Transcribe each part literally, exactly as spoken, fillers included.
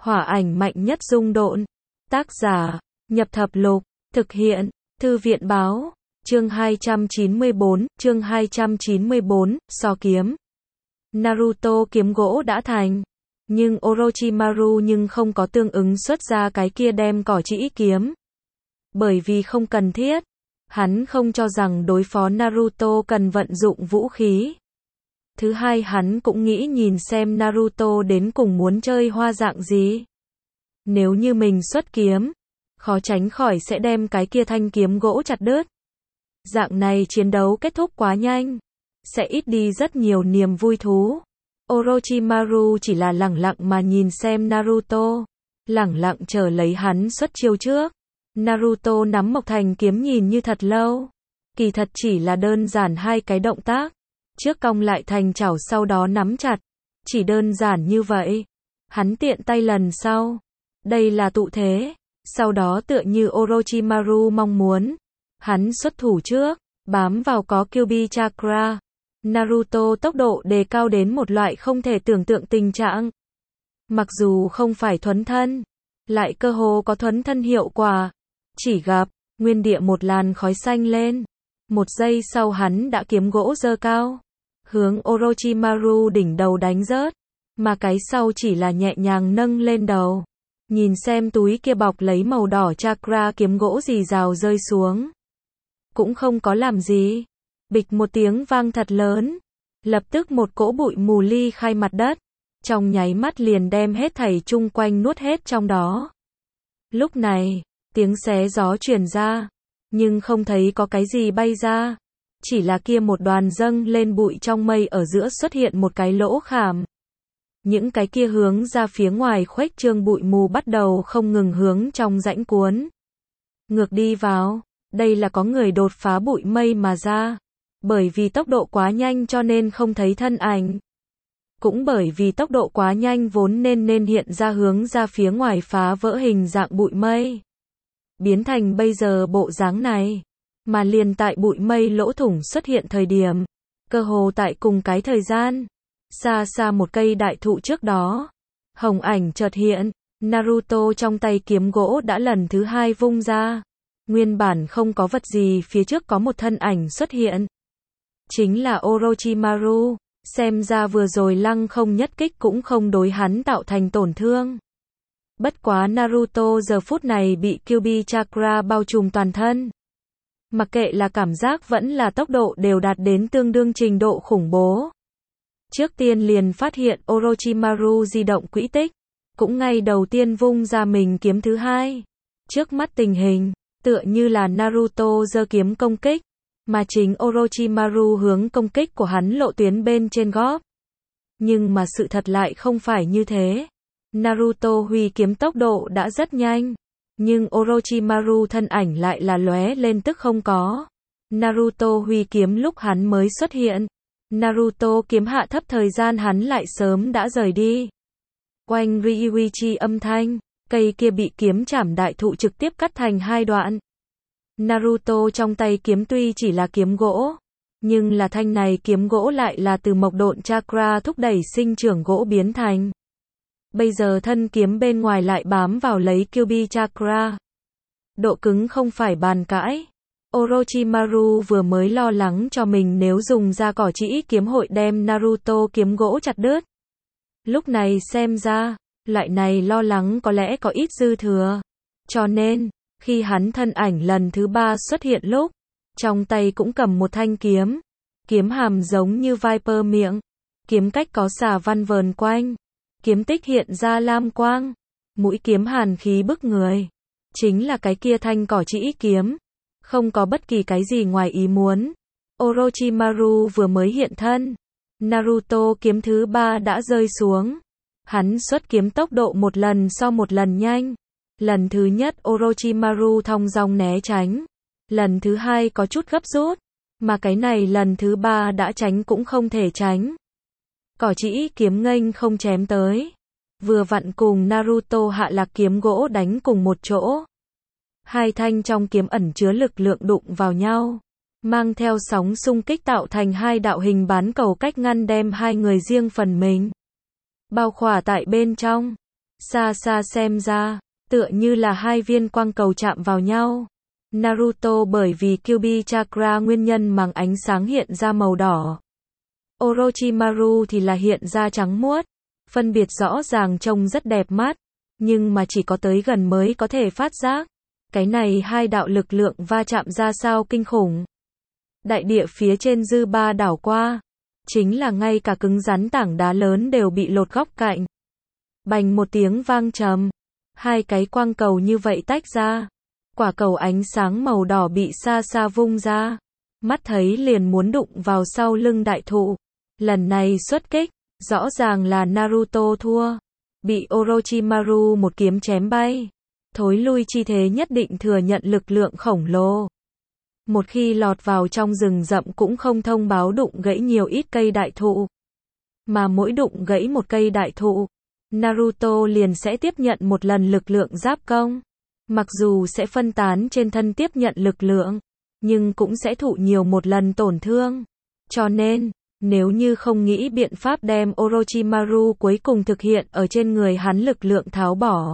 Hỏa ảnh mạnh nhất dung độn. Tác giả, Nhập Thập Lục. Thực hiện, Thư viện báo. Chương hai trăm chín mươi bốn, chương hai trăm chín mươi bốn, so kiếm. Naruto kiếm gỗ đã thành. Nhưng Orochimaru nhưng không có tương ứng xuất ra cái kia đem cỏ trĩ kiếm. Bởi vì không cần thiết. Hắn không cho rằng đối phó Naruto cần vận dụng vũ khí. Thứ hai, hắn cũng nghĩ nhìn xem Naruto đến cùng muốn chơi hoa dạng gì. Nếu như mình xuất kiếm, khó tránh khỏi sẽ đem cái kia thanh kiếm gỗ chặt đứt. Dạng này chiến đấu kết thúc quá nhanh, sẽ ít đi rất nhiều niềm vui thú. Orochimaru chỉ là lẳng lặng mà nhìn xem Naruto, lẳng lặng chờ lấy hắn xuất chiêu trước. Naruto nắm Mộc Thành kiếm nhìn như thật lâu, kỳ thật chỉ là đơn giản hai cái động tác, trước cong lại thành chảo sau đó nắm chặt, chỉ đơn giản như vậy. Hắn tiện tay lần sau, đây là tụ thế, sau đó tựa như Orochimaru mong muốn, hắn xuất thủ trước, bám vào có Kyuubi Chakra. Naruto tốc độ đề cao đến một loại không thể tưởng tượng tình trạng. Mặc dù không phải thuấn thân, lại cơ hồ có thuấn thân hiệu quả. Chỉ gặp, nguyên địa một làn khói xanh lên. Một giây sau hắn đã kiếm gỗ giơ cao, hướng Orochimaru đỉnh đầu đánh rớt. Mà cái sau chỉ là nhẹ nhàng nâng lên đầu. Nhìn xem túi kia bọc lấy màu đỏ chakra kiếm gỗ rì rào rơi xuống. Cũng không có làm gì. Bịch một tiếng vang thật lớn. Lập tức một cỗ bụi mù ly khai mặt đất. Trong nháy mắt liền đem hết thảy chung quanh nuốt hết trong đó. Lúc này, tiếng xé gió truyền ra. Nhưng không thấy có cái gì bay ra. Chỉ là kia một đoàn dâng lên bụi trong mây ở giữa xuất hiện một cái lỗ khảm. Những cái kia hướng ra phía ngoài khuếch trương bụi mù bắt đầu không ngừng hướng trong rãnh cuốn. Ngược đi vào, đây là có người đột phá bụi mây mà ra. Bởi vì tốc độ quá nhanh cho nên không thấy thân ảnh. Cũng bởi vì tốc độ quá nhanh vốn nên nên hiện ra hướng ra phía ngoài phá vỡ hình dạng bụi mây. Biến thành bây giờ bộ dáng này. Mà liền tại bụi mây lỗ thủng xuất hiện thời điểm. Cơ hồ tại cùng cái thời gian. Xa xa một cây đại thụ trước đó. Hồng ảnh chợt hiện. Naruto trong tay kiếm gỗ đã lần thứ hai vung ra. Nguyên bản không có vật gì phía trước có một thân ảnh xuất hiện. Chính là Orochimaru. Xem ra vừa rồi lăng không nhất kích cũng không đối hắn tạo thành tổn thương. Bất quá Naruto giờ phút này bị Kyuubi Chakra bao trùm toàn thân. Mặc kệ là cảm giác vẫn là tốc độ đều đạt đến tương đương trình độ khủng bố. Trước tiên liền phát hiện Orochimaru di động quỹ tích. Cũng ngay đầu tiên vung ra mình kiếm thứ hai. Trước mắt tình hình, tựa như là Naruto giơ kiếm công kích. Mà chính Orochimaru hướng công kích của hắn lộ tuyến bên trên góp. Nhưng mà sự thật lại không phải như thế. Naruto huy kiếm tốc độ đã rất nhanh. Nhưng Orochimaru thân ảnh lại là lóe lên tức không có. Naruto huy kiếm lúc hắn mới xuất hiện. Naruto kiếm hạ thấp thời gian hắn lại sớm đã rời đi. Oanh Ryuichi âm thanh, cây kia bị kiếm chảm đại thụ trực tiếp cắt thành hai đoạn. Naruto trong tay kiếm tuy chỉ là kiếm gỗ, nhưng là thanh này kiếm gỗ lại là từ mộc độn chakra thúc đẩy sinh trưởng gỗ biến thành. Bây giờ thân kiếm bên ngoài lại bám vào lấy Kyuubi chakra. Độ cứng không phải bàn cãi. Orochimaru vừa mới lo lắng cho mình nếu dùng ra cỏ trĩ kiếm hội đem Naruto kiếm gỗ chặt đứt. Lúc này xem ra, loại này lo lắng có lẽ có ít dư thừa. Cho nên, khi hắn thân ảnh lần thứ ba xuất hiện lúc, trong tay cũng cầm một thanh kiếm. Kiếm hàm giống như Viper miệng. Kiếm cách có xà văn vờn quanh. Kiếm tích hiện ra lam quang. Mũi kiếm hàn khí bức người. Chính là cái kia thanh cỏ trĩ kiếm. Không có bất kỳ cái gì ngoài ý muốn. Orochimaru vừa mới hiện thân. Naruto kiếm thứ ba đã rơi xuống. Hắn xuất kiếm tốc độ một lần so một lần nhanh. Lần thứ nhất Orochimaru thong dong né tránh. Lần thứ hai có chút gấp rút. Mà cái này lần thứ ba đã tránh cũng không thể tránh. Cỏ trĩ kiếm nghênh không chém tới. Vừa vặn cùng Naruto hạ lạc kiếm gỗ đánh cùng một chỗ. Hai thanh trong kiếm ẩn chứa lực lượng đụng vào nhau. Mang theo sóng xung kích tạo thành hai đạo hình bán cầu cách ngăn đem hai người riêng phần mình bao khỏa tại bên trong. Xa xa xem ra, tựa như là hai viên quang cầu chạm vào nhau. Naruto bởi vì Kyuubi Chakra nguyên nhân màng ánh sáng hiện ra màu đỏ. Orochimaru thì là hiện ra trắng muốt, phân biệt rõ ràng trông rất đẹp mắt, nhưng mà chỉ có tới gần mới có thể phát giác. Cái này hai đạo lực lượng va chạm ra sao kinh khủng. Đại địa phía trên dư ba đảo qua, chính là ngay cả cứng rắn tảng đá lớn đều bị lột góc cạnh. Bành một tiếng vang trầm, hai cái quang cầu như vậy tách ra. Quả cầu ánh sáng màu đỏ bị xa xa vung ra, mắt thấy liền muốn đụng vào sau lưng đại thụ. Lần này xuất kích, rõ ràng là Naruto thua, bị Orochimaru một kiếm chém bay. Thối lui chi thế nhất định thừa nhận lực lượng khổng lồ. Một khi lọt vào trong rừng rậm cũng không thông báo đụng gãy nhiều ít cây đại thụ. Mà mỗi đụng gãy một cây đại thụ, Naruto liền sẽ tiếp nhận một lần lực lượng giáp công. Mặc dù sẽ phân tán trên thân tiếp nhận lực lượng, nhưng cũng sẽ thụ nhiều một lần tổn thương. Cho nên, nếu như không nghĩ biện pháp đem Orochimaru cuối cùng thực hiện ở trên người hắn lực lượng tháo bỏ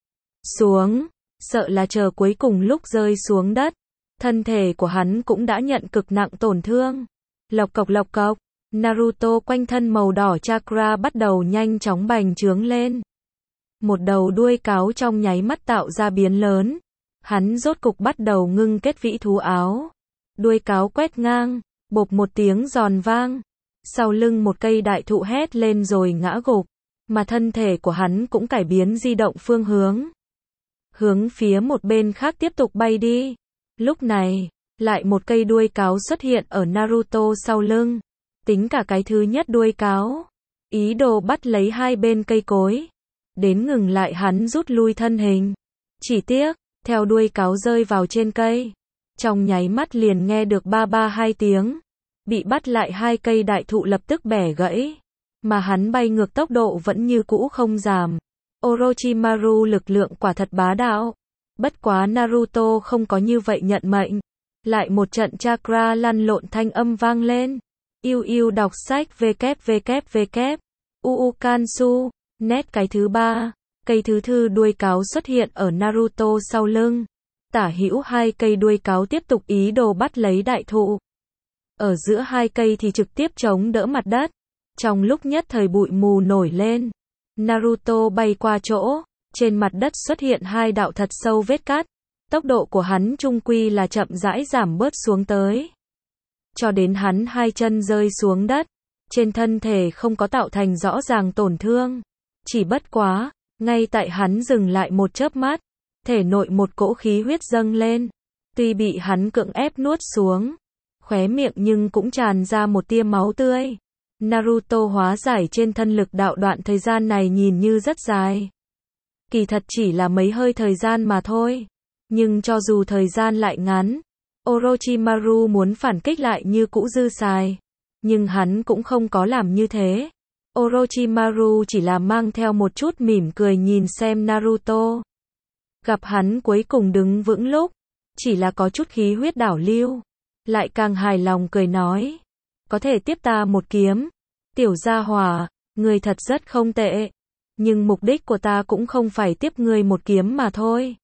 xuống, sợ là chờ cuối cùng lúc rơi xuống đất, thân thể của hắn cũng đã nhận cực nặng tổn thương. Lộc cộc lộc cộc, Naruto quanh thân màu đỏ chakra bắt đầu nhanh chóng bành trướng lên. Một đầu đuôi cáo trong nháy mắt tạo ra biến lớn. Hắn rốt cục bắt đầu ngưng kết vĩ thú áo. Đuôi cáo quét ngang, bộp một tiếng giòn vang. Sau lưng một cây đại thụ hét lên rồi ngã gục. Mà thân thể của hắn cũng cải biến di động phương hướng. Hướng phía một bên khác tiếp tục bay đi. Lúc này, lại một cây đuôi cáo xuất hiện ở Naruto sau lưng. Tính cả cái thứ nhất đuôi cáo. Ý đồ bắt lấy hai bên cây cối. Đến ngừng lại hắn rút lui thân hình. Chỉ tiếc, theo đuôi cáo rơi vào trên cây. Trong nháy mắt liền nghe được ba ba hai tiếng. Bị bắt lại hai cây đại thụ lập tức bẻ gãy. Mà hắn bay ngược tốc độ vẫn như cũ không giảm. Orochimaru lực lượng quả thật bá đạo. Bất quá Naruto không có như vậy nhận mệnh. Lại một trận chakra lăn lộn thanh âm vang lên. Yêu yêu đọc sách www. Uu Kansu. Nét cái thứ ba, cây thứ thư đuôi cáo xuất hiện ở Naruto sau lưng. Tả hữu hai cây đuôi cáo tiếp tục ý đồ bắt lấy đại thụ. Ở giữa hai cây thì trực tiếp chống đỡ mặt đất. Trong lúc nhất thời bụi mù nổi lên, Naruto bay qua chỗ, trên mặt đất xuất hiện hai đạo thật sâu vết cắt. Tốc độ của hắn chung quy là chậm rãi giảm bớt xuống tới. Cho đến hắn hai chân rơi xuống đất, trên thân thể không có tạo thành rõ ràng tổn thương. Chỉ bất quá, ngay tại hắn dừng lại một chớp mắt, thể nội một cỗ khí huyết dâng lên. Tuy bị hắn cưỡng ép nuốt xuống, khóe miệng nhưng cũng tràn ra một tia máu tươi. Naruto hóa giải trên thân lực đạo đoạn thời gian này nhìn như rất dài. Kỳ thật chỉ là mấy hơi thời gian mà thôi. Nhưng cho dù thời gian lại ngắn, Orochimaru muốn phản kích lại như cũ dư xài. Nhưng hắn cũng không có làm như thế. Orochimaru chỉ là mang theo một chút mỉm cười nhìn xem Naruto. Gặp hắn cuối cùng đứng vững lúc, chỉ là có chút khí huyết đảo lưu. Lại càng hài lòng cười nói. Có thể tiếp ta một kiếm. Tiểu gia hỏa, người thật rất không tệ. Nhưng mục đích của ta cũng không phải tiếp người một kiếm mà thôi.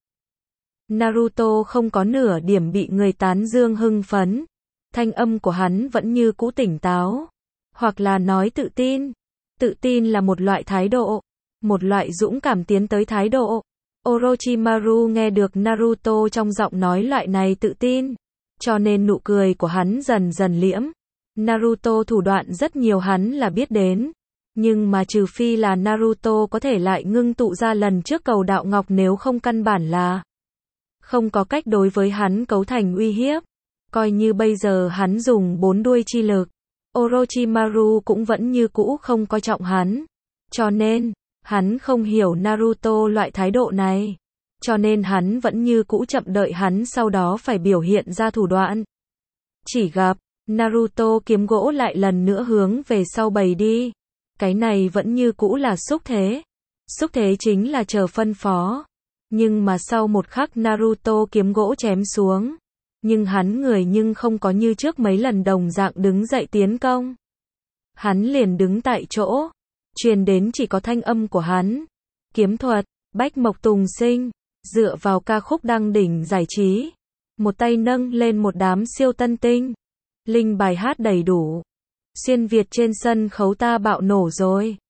Naruto không có nửa điểm bị người tán dương hưng phấn. Thanh âm của hắn vẫn như cũ tỉnh táo. Hoặc là nói tự tin. Tự tin là một loại thái độ. Một loại dũng cảm tiến tới thái độ. Orochimaru nghe được Naruto trong giọng nói loại này tự tin. Cho nên nụ cười của hắn dần dần liễm. Naruto thủ đoạn rất nhiều hắn là biết đến. Nhưng mà trừ phi là Naruto có thể lại ngưng tụ ra lần trước cầu đạo ngọc, nếu không căn bản là không có cách đối với hắn cấu thành uy hiếp. Coi như bây giờ hắn dùng bốn đuôi chi lực, Orochimaru cũng vẫn như cũ không coi trọng hắn. Cho nên, hắn không hiểu Naruto loại thái độ này. Cho nên hắn vẫn như cũ chậm đợi hắn sau đó phải biểu hiện ra thủ đoạn. Chỉ gặp, Naruto kiếm gỗ lại lần nữa hướng về sau bày đi. Cái này vẫn như cũ là xúc thế. Xúc thế chính là chờ phân phó. Nhưng mà sau một khắc Naruto kiếm gỗ chém xuống. Nhưng hắn người nhưng không có như trước mấy lần đồng dạng đứng dậy tiến công. Hắn liền đứng tại chỗ. Truyền đến chỉ có thanh âm của hắn. Kiếm thuật, Bách Mộc Tùng Sinh, dựa vào ca khúc đăng đỉnh giải trí. Một tay nâng lên một đám siêu tân tinh. Linh bài hát đầy đủ. Xuyên Việt trên sân khấu ta bạo nổ rồi.